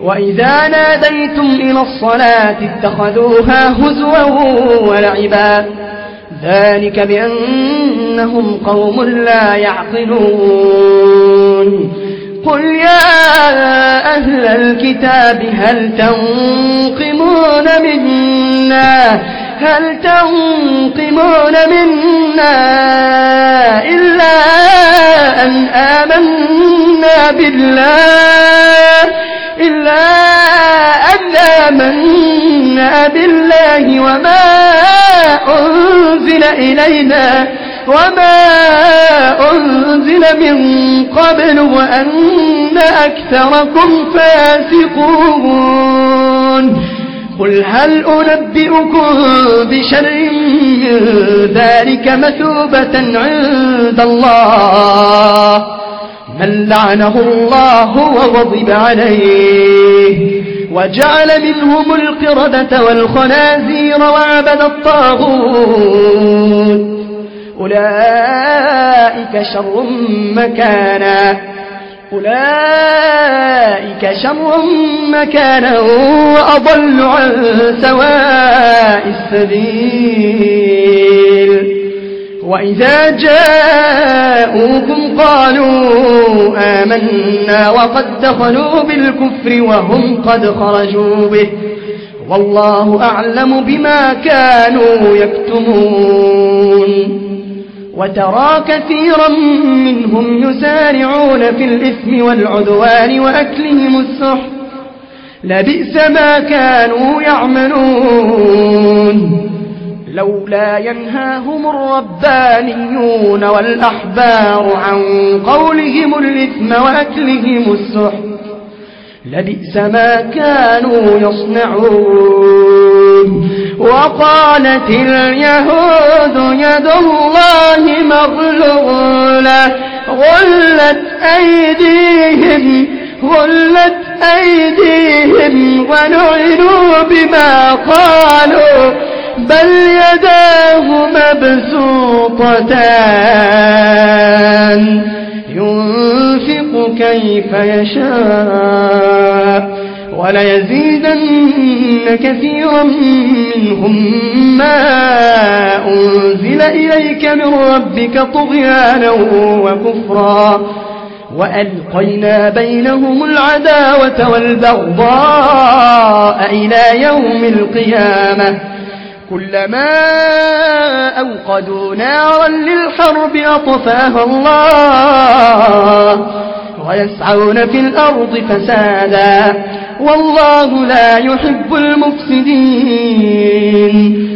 وإذا ناديتم إلى الصلاة اتخذوها هزوا ولعبا ذلك بأنهم قوم لا يعقلون قل يا أهل الكتاب هل تنقمون منا إلا أن آمنا بالله وما أنزل إلينا وما أنزل من قبل وأن أكثركم فاسقون قل هل أنبئكم بشر من ذلك مثوبة عند الله من لعنه الله وغضب عليه وجعل منهم القردة والخنازير وعبد الطاغوت أولئك شر مكانا وأضل عن سواء السبيل وإذا جاءوكم قالوا آمنا وقد دخلوا بالكفر وهم قد خرجوا به والله أعلم بما كانوا يكتمون وترى كثيرا منهم يسارعون في الإثم والعدوان وأكلهم السحت لبئس ما كانوا يعملون لولا ينهاهم الربانيون والأحبار عن قولهم الإثم وأكلهم السحت لبئس ما كانوا يصنعون وقالت اليهود يد الله مغلولة غلت أيديهم ولعنوا بما قالوا بل يداه مبسوطتان ينفق كيف يشاء وليزيدن كثيرا منهم ما أنزل إليك من ربك طغيانا وكفرا وألقينا بينهم العداوة والبغضاء إلى يوم القيامة كلما أوقدوا نارا للحرب أطفاها الله ويسعون في الأرض فسادا والله لا يحب المفسدين